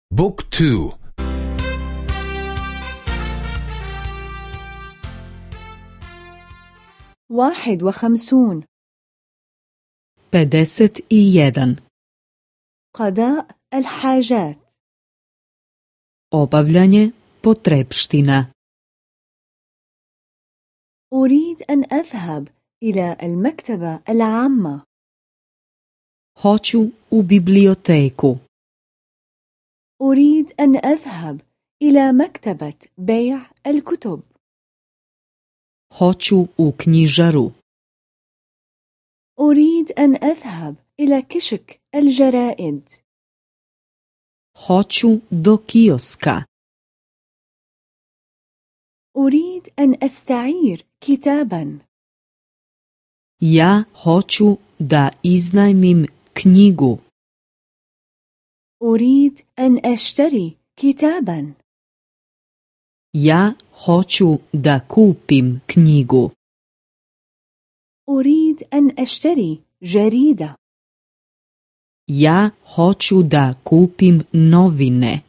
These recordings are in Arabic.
بوك 2. 51. 51. قضاء الحاجات. Obavljanje potrepština. أريد أن أذهب إلى المكتبة العامة. Hoću u biblioteku. أريد أن أذهب إلى مكتبة بيع الكتب. Hoću u knjižaru. أريد أن أذهب إلى كشك الجرائد. Hoću do kioska. أريد أن أستعير كتابا. Ja hoću da iznajmim knjigu. أريد أن أشتري كتابا. Ja hoću da kupim knjigu. أريد أن أشتري جريدة. Ja hoću da kupim novine.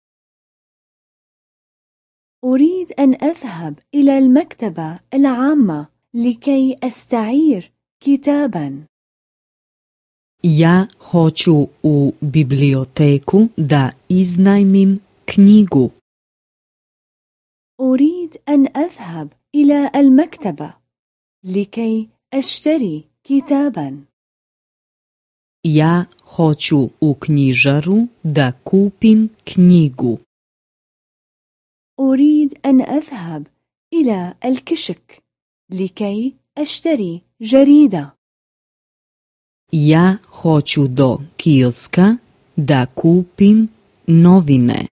أريد أن أذهب إلى المكتبة العامة لكي أستعير كتابا. Ja hoću u biblioteku da iznajmim knjigu. أريد أن أذهب إلى المكتبة لكي أشتري كتابا. Ja hoću u knjižaru da kupim knjigu. أريد أن أذهب إلى الكشك لكي أشتري جريدة. Ja hoću do kioska da kupim novine.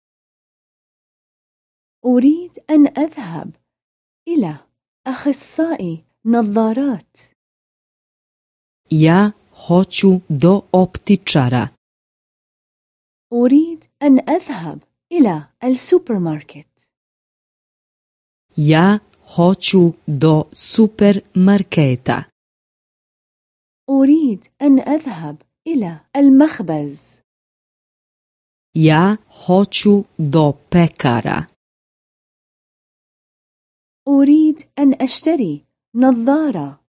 أريد أن أذهب إلى أخصائي نظارات. Ja hoću do optičara. أريد أن أذهب إلى السوبر ماركت. Ja hoću do supermarketa. أريد أن أذهب إلى المخبز. Ja hoću do pekara. أريد أن أشتري نظارة.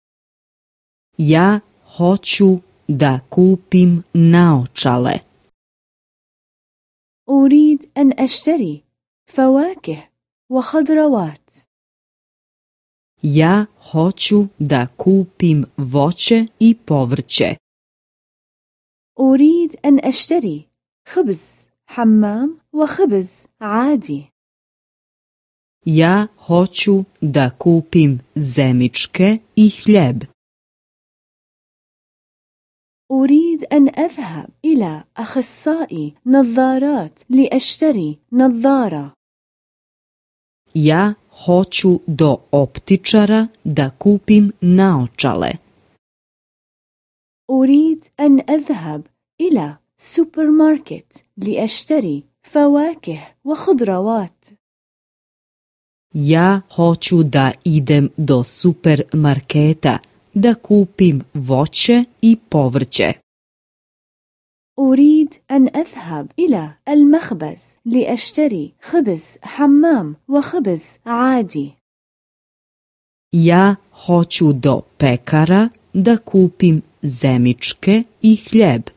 Ja hoću da kupim naočale. أريد أن أشتري فواكه وخضروات. Ja hoću da kupim voće i povrće. أريد أن أشتري خبز حمام وخبز عادي. Ja hoću da kupim zemičke i hljeb. أريد أن أذهب إلى أخصائي نظارات لأشتري نظارة. Ja hoću do optičara da kupim naočale. أريد أن أذهب إلى سوبر ماركت لأشتري فواكه وخضروات. Ja hoću da idem do supermarketa da kupim voće i povrće. أريد أن أذهب إلى المخبز لأشتري خبز حمام وخبز عادي. Ja hoću do pekara da kupim zemičke i hljeb.